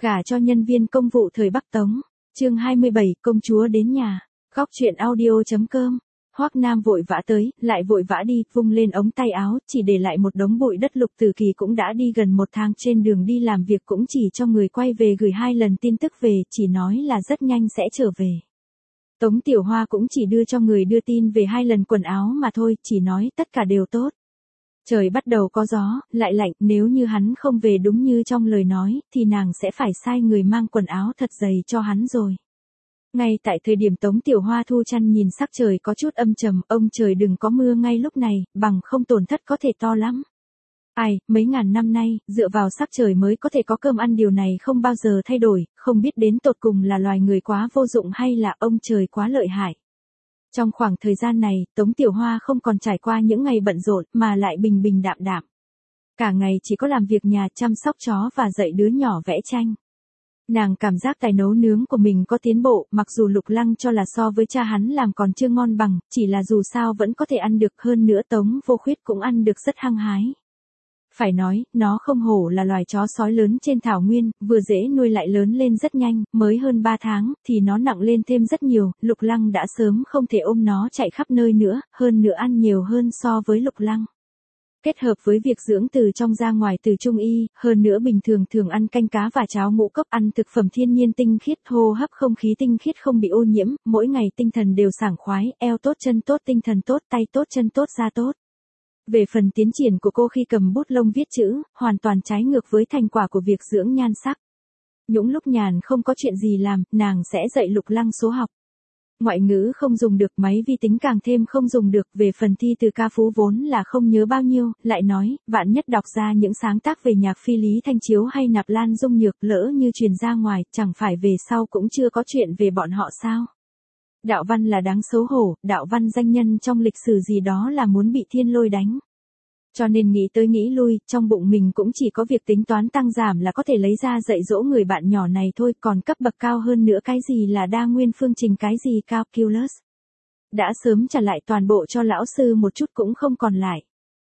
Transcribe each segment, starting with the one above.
Gả cho nhân viên công vụ thời Bắc Tống. Chương 27, công chúa đến nhà. Góc truyện audio.com. Hoắc Nam vội vã tới, lại vội vã đi, vung lên ống tay áo, chỉ để lại một đống bụi đất. Lục Tử Kỳ cũng đã đi gần một tháng, trên đường đi làm việc cũng chỉ cho người quay về gửi 2 lần tin tức về, chỉ nói là rất nhanh sẽ trở về. Tống Tiểu Hoa cũng chỉ đưa cho người đưa tin về 2 lần quần áo mà thôi, chỉ nói tất cả đều tốt. Trời bắt đầu có gió, lại lạnh, nếu như hắn không về đúng như trong lời nói, thì nàng sẽ phải sai người mang quần áo thật dày cho hắn rồi. Ngay tại thời điểm Tống Tiểu Hoa thu chăn nhìn sắc trời có chút âm trầm, ông trời đừng có mưa ngay lúc này, bằng không tổn thất có thể to lắm. Ai, mấy ngàn năm nay, dựa vào sắc trời mới có thể có cơm ăn, điều này không bao giờ thay đổi, không biết đến tột cùng là loài người quá vô dụng hay là ông trời quá lợi hại. Trong khoảng thời gian này, Tống Tiểu Hoa không còn trải qua những ngày bận rộn, mà lại bình bình đạm đạm. Cả ngày chỉ có làm việc nhà, chăm sóc chó và dạy đứa nhỏ vẽ tranh. Nàng cảm giác tài nấu nướng của mình có tiến bộ, mặc dù Lục Lăng cho là so với cha hắn làm còn chưa ngon bằng, chỉ là dù sao vẫn có thể ăn được, hơn nữa Tống Vô Khuyết cũng ăn được rất hăng hái. Phải nói, nó không hổ là loài chó sói lớn trên thảo nguyên, vừa dễ nuôi lại lớn lên rất nhanh, mới hơn 3 tháng, thì nó nặng lên thêm rất nhiều, Lục Lăng đã sớm không thể ôm nó chạy khắp nơi nữa, hơn nữa ăn nhiều hơn so với Lục Lăng. Kết hợp với việc dưỡng từ trong ra ngoài từ Trung y, hơn nữa bình thường thường ăn canh cá và cháo ngũ cốc, ăn thực phẩm thiên nhiên tinh khiết, hô hấp không khí tinh khiết không bị ô nhiễm, mỗi ngày tinh thần đều sảng khoái, eo tốt chân tốt tinh thần tốt tay tốt chân tốt da tốt. Về phần tiến triển của cô khi cầm bút lông viết chữ, hoàn toàn trái ngược với thành quả của việc dưỡng nhan sắc. Những lúc nhàn không có chuyện gì làm, nàng sẽ dạy Lục Lăng số học. Ngoại ngữ không dùng được, máy vi tính càng thêm không dùng được, về phần thi từ ca phú vốn là không nhớ bao nhiêu, lại nói, vạn nhất đọc ra những sáng tác về nhạc phi Lý Thanh Chiếu hay Nạp Lan Dung Nhược, lỡ như truyền ra ngoài, chẳng phải về sau cũng chưa có chuyện về bọn họ sao? Đạo văn là đáng xấu hổ, đạo văn danh nhân trong lịch sử gì đó là muốn bị thiên lôi đánh. Cho nên nghĩ tới nghĩ lui, trong bụng mình cũng chỉ có việc tính toán tăng giảm là có thể lấy ra dạy dỗ người bạn nhỏ này thôi, còn cấp bậc cao hơn nữa cái gì là đa nguyên phương trình, cái gì calculus. Đã sớm trả lại toàn bộ cho lão sư một chút cũng không còn lại.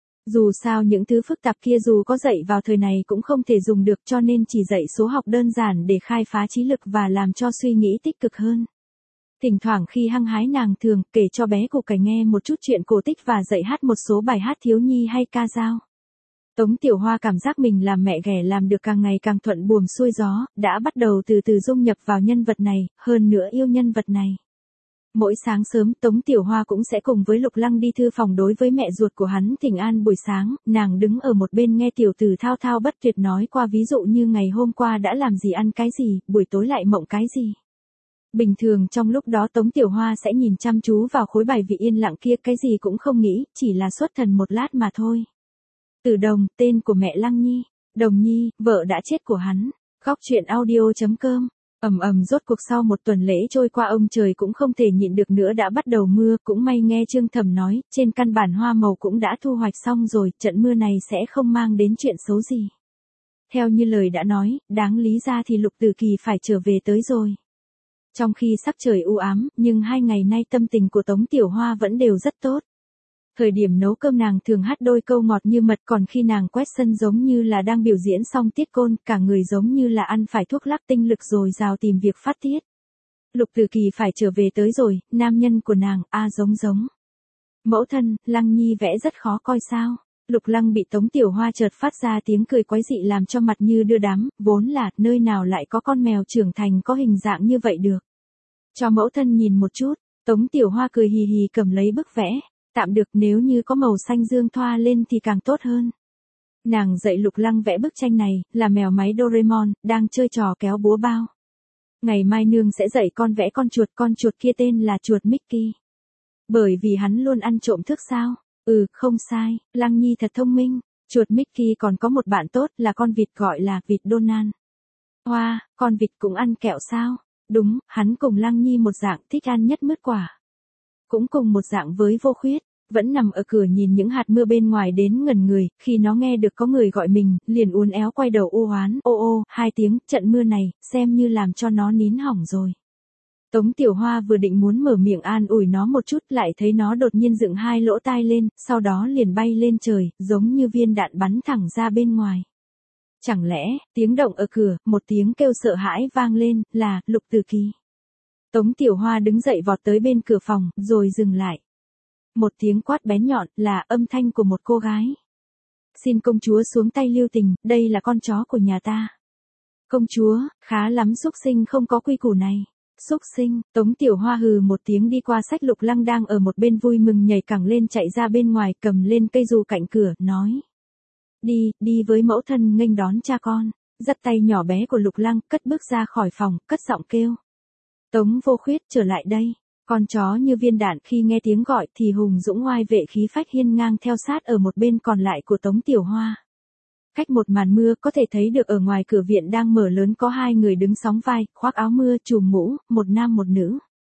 Dù sao những thứ phức tạp kia dù có dạy vào thời này cũng không thể dùng được, cho nên chỉ dạy số học đơn giản để khai phá trí lực và làm cho suy nghĩ tích cực hơn. Thỉnh thoảng khi hăng hái nàng thường kể cho bé Củ Cải nghe một chút chuyện cổ tích và dạy hát một số bài hát thiếu nhi hay ca dao. Tống Tiểu Hoa cảm giác mình làm mẹ ghẻ làm được càng ngày càng thuận buồm xuôi gió, đã bắt đầu từ từ dung nhập vào nhân vật này, hơn nữa yêu nhân vật này. Mỗi sáng sớm Tống Tiểu Hoa cũng sẽ cùng với Lục Lăng đi thư phòng đối với mẹ ruột của hắn thỉnh an buổi sáng, nàng đứng ở một bên nghe tiểu tử thao thao bất tuyệt nói qua ví dụ như ngày hôm qua đã làm gì ăn cái gì, buổi tối lại mộng cái gì. Bình thường trong lúc đó Tống Tiểu Hoa sẽ nhìn chăm chú vào khối bài vị yên lặng kia, cái gì cũng không nghĩ, chỉ là xuất thần một lát mà thôi. Tử Đồng, tên của mẹ Lăng Nhi, Đồng Nhi, vợ đã chết của hắn. Góc truyện audio.com. Rốt cuộc sau một tuần lễ trôi qua ông trời cũng không thể nhịn được nữa, đã bắt đầu mưa, cũng may nghe Trương Thẩm nói, trên căn bản hoa màu cũng đã thu hoạch xong rồi, trận mưa này sẽ không mang đến chuyện xấu gì. Theo như lời đã nói, đáng lý ra thì Lục Tử Kỳ phải trở về tới rồi. Trong khi sắc trời u ám, nhưng 2 ngày nay tâm tình của Tống Tiểu Hoa vẫn đều rất tốt. Thời điểm nấu cơm nàng thường hát đôi câu ngọt như mật, còn khi nàng quét sân giống như là đang biểu diễn xong tiết côn, cả người giống như là ăn phải thuốc lắc, tinh lực dồi dào tìm việc phát tiết. Lục Tử Kỳ phải trở về tới rồi, nam nhân của nàng, giống. Mẫu thân, Lăng Nhi vẽ rất khó coi sao? Lục Lăng bị Tống Tiểu Hoa chợt phát ra tiếng cười quái dị làm cho mặt như đưa đám, vốn là, nơi nào lại có con mèo trưởng thành có hình dạng như vậy được. Cho mẫu thân nhìn một chút, Tống Tiểu Hoa cười hì hì cầm lấy bức vẽ, tạm được, nếu như có màu xanh dương thoa lên thì càng tốt hơn. Nàng dạy Lục Lăng vẽ bức tranh này, là mèo máy Doraemon, đang chơi trò kéo búa bao. Ngày mai nương sẽ dạy con vẽ con chuột kia tên là chuột Mickey. Bởi vì hắn luôn ăn trộm thức sao? Không sai, Lăng Nhi thật thông minh, chuột Mickey còn có một bạn tốt là con vịt gọi là vịt Donald. Hoa, con vịt cũng ăn kẹo sao? Đúng, hắn cùng Lăng Nhi một dạng thích ăn nhất mứt quả. Cũng cùng một dạng với Vô Khuyết, vẫn nằm ở cửa nhìn những hạt mưa bên ngoài đến ngẩn người, khi nó nghe được có người gọi mình, liền uốn éo quay đầu u oán, ô 2 tiếng, trận mưa này, xem như làm cho nó nín hỏng rồi. Tống Tiểu Hoa vừa định muốn mở miệng an ủi nó một chút, lại thấy nó đột nhiên dựng 2 lỗ tai lên, sau đó liền bay lên trời, giống như viên đạn bắn thẳng ra bên ngoài. Chẳng lẽ, tiếng động ở cửa, một tiếng kêu sợ hãi vang lên, là, Lục Tử Kỳ. Tống Tiểu Hoa đứng dậy vọt tới bên cửa phòng, rồi dừng lại. Một tiếng quát bén nhọn, là âm thanh của một cô gái. Xin công chúa xuống tay lưu tình, đây là con chó của nhà ta. Công chúa, khá lắm xúc sinh không có quy củ này. Xúc sinh, Tống Tiểu Hoa hừ một tiếng đi qua xách Lục Lăng đang ở một bên vui mừng nhảy cẳng lên chạy ra bên ngoài cầm lên cây dù cạnh cửa, nói. Đi với mẫu thân nghênh đón cha con, dắt tay nhỏ bé của Lục Lăng cất bước ra khỏi phòng, cất giọng kêu. Tống Vô Khuyết trở lại đây, con chó như viên đạn khi nghe tiếng gọi thì hùng dũng oai vệ khí phách hiên ngang theo sát ở một bên còn lại của Tống Tiểu Hoa. Cách một màn mưa có thể thấy được ở ngoài cửa viện đang mở lớn có hai người đứng sóng vai, khoác áo mưa, trùm mũ, một nam một nữ.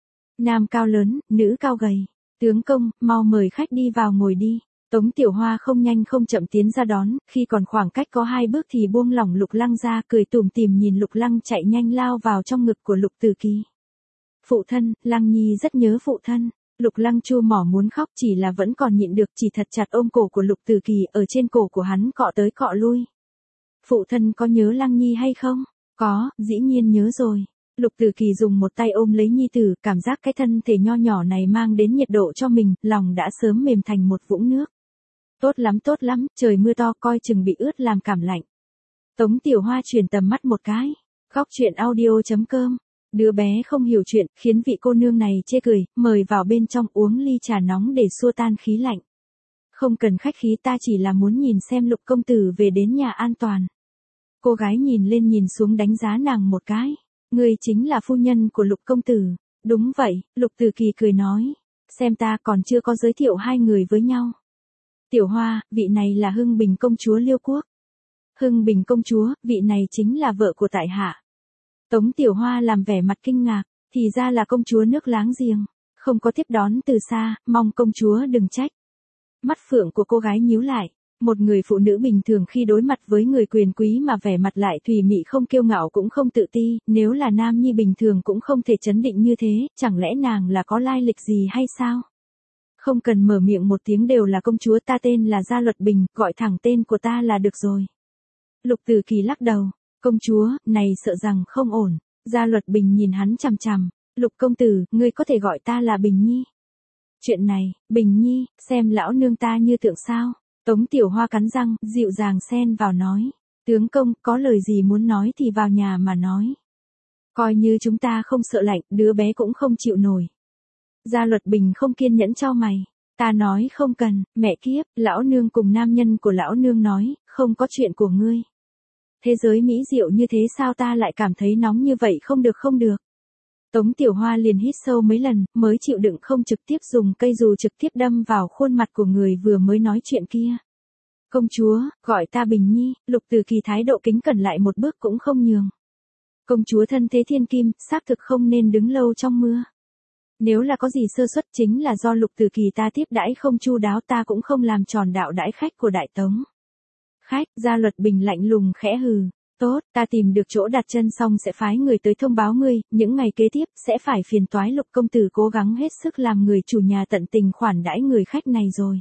Nam cao lớn, nữ cao gầy. Tướng công, mau mời khách đi vào ngồi đi. Tống Tiểu Hoa không nhanh không chậm tiến ra đón, khi còn khoảng cách có 2 bước thì buông lỏng Lục Lăng ra, cười tủm tỉm nhìn Lục Lăng chạy nhanh lao vào trong ngực của Lục Tử Kỳ. Phụ thân, Lăng Nhi rất nhớ phụ thân. Lục Lăng chua mỏ muốn khóc chỉ là vẫn còn nhịn được, chỉ thật chặt ôm cổ của Lục Tử Kỳ, ở trên cổ của hắn cọ tới cọ lui. Phụ thân có nhớ Lăng Nhi hay không? Có, dĩ nhiên nhớ rồi. Lục Tử Kỳ dùng một tay ôm lấy nhi tử, cảm giác cái thân thể nho nhỏ này mang đến nhiệt độ cho mình, lòng đã sớm mềm thành một vũng nước. Tốt lắm, trời mưa to coi chừng bị ướt làm cảm lạnh. Tống Tiểu Hoa chuyển tầm mắt một cái. Góc chuyện audio.com. Đứa bé không hiểu chuyện, khiến vị cô nương này chê cười, mời vào bên trong uống ly trà nóng để xua tan khí lạnh. Không cần khách khí, ta chỉ là muốn nhìn xem Lục công tử về đến nhà an toàn. Cô gái nhìn lên nhìn xuống đánh giá nàng một cái. Ngươi chính là phu nhân của Lục công tử. Đúng vậy, Lục Tử Kỳ cười nói. Xem ta còn chưa có giới thiệu hai người với nhau. Tiểu Hoa, vị này là Hưng Bình công chúa Liêu Quốc. Hưng Bình công chúa, vị này chính là vợ của tại hạ. Tống Tiểu Hoa làm vẻ mặt kinh ngạc, thì ra là công chúa nước láng giềng, không có tiếp đón từ xa, mong công chúa đừng trách. Mắt phượng của cô gái nhíu lại, một người phụ nữ bình thường khi đối mặt với người quyền quý mà vẻ mặt lại thùy mị không kiêu ngạo cũng không tự ti, nếu là nam nhi bình thường cũng không thể chấn định như thế, chẳng lẽ nàng là có lai lịch gì hay sao? Không cần mở miệng một tiếng đều là công chúa, ta tên là Gia Luật Bình, gọi thẳng tên của ta là được rồi. Lục Tử Kỳ lắc đầu. Công chúa, này sợ rằng không ổn. Gia Luật Bình nhìn hắn chằm chằm. Lục công tử, ngươi có thể gọi ta là Bình Nhi. Chuyện này, Bình Nhi, xem lão nương ta như tượng sao. Tống Tiểu Hoa cắn răng, dịu dàng xen vào nói. Tướng công, có lời gì muốn nói thì vào nhà mà nói. Coi như chúng ta không sợ lạnh, đứa bé cũng không chịu nổi. Gia Luật Bình không kiên nhẫn cho mày. Ta nói không cần, mẹ kiếp, lão nương cùng nam nhân của lão nương nói, không có chuyện của ngươi. Thế giới mỹ diệu như thế sao ta lại cảm thấy nóng như vậy, không được. Tống Tiểu Hoa liền hít sâu mấy lần, mới chịu đựng không trực tiếp dùng cây dù trực tiếp đâm vào khuôn mặt của người vừa mới nói chuyện kia. Công chúa, gọi ta Bình Nhi, Lục Tử Kỳ thái độ kính cẩn lại một bước cũng không nhường. Công chúa thân thế thiên kim, xác thực không nên đứng lâu trong mưa. Nếu là có gì sơ suất chính là do Lục Tử Kỳ ta tiếp đãi không chu đáo, ta cũng không làm tròn đạo đãi khách của Đại Tống. Khách, Gia Luật Bình lạnh lùng khẽ hừ. Tốt, ta tìm được chỗ đặt chân xong sẽ phái người tới thông báo ngươi, những ngày kế tiếp sẽ phải phiền toái Lục công tử cố gắng hết sức làm người chủ nhà tận tình khoản đãi người khách này rồi.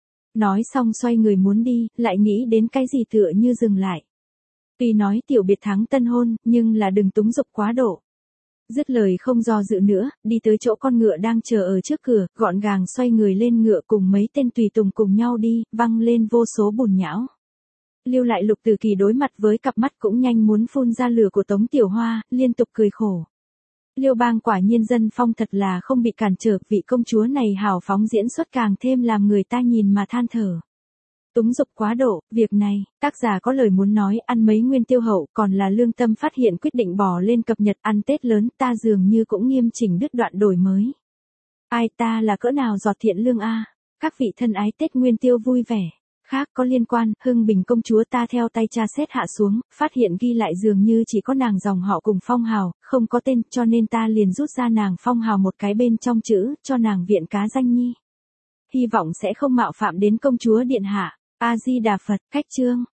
Nói xong xoay người muốn đi, lại nghĩ đến cái gì tựa như dừng lại. Tuy nói tiểu biệt thắng tân hôn, nhưng là đừng túng dục quá độ. Dứt lời không do dự nữa, đi tới chỗ con ngựa đang chờ ở trước cửa, gọn gàng xoay người lên ngựa cùng mấy tên tùy tùng cùng nhau đi, văng lên vô số bùn nhão. Lưu lại Lục Tử Kỳ đối mặt với cặp mắt cũng nhanh muốn phun ra lửa của Tống Tiểu Hoa, liên tục cười khổ. Liêu Bang quả nhiên dân phong thật là không bị cản trở, vị công chúa này hào phóng diễn xuất càng thêm làm người ta nhìn mà than thở. Túng dục quá độ, việc này, tác giả có lời muốn nói, ăn mấy nguyên tiêu hậu, còn là lương tâm phát hiện quyết định bỏ lên cập nhật ăn Tết lớn, ta dường như cũng nghiêm chỉnh đứt đoạn đổi mới. Ai ta là cỡ nào giọt thiện lương a. Các vị thân ái Tết nguyên tiêu vui vẻ. Khác có liên quan, Hưng Bình công chúa ta theo tay tra xét hạ xuống, phát hiện ghi lại dường như chỉ có nàng dòng họ cùng phong hào, không có tên, cho nên ta liền rút ra nàng phong hào một cái bên trong chữ, cho nàng viện cá danh nhi. Hy vọng sẽ không mạo phạm đến công chúa điện hạ. A Di Đà Phật, cách chương.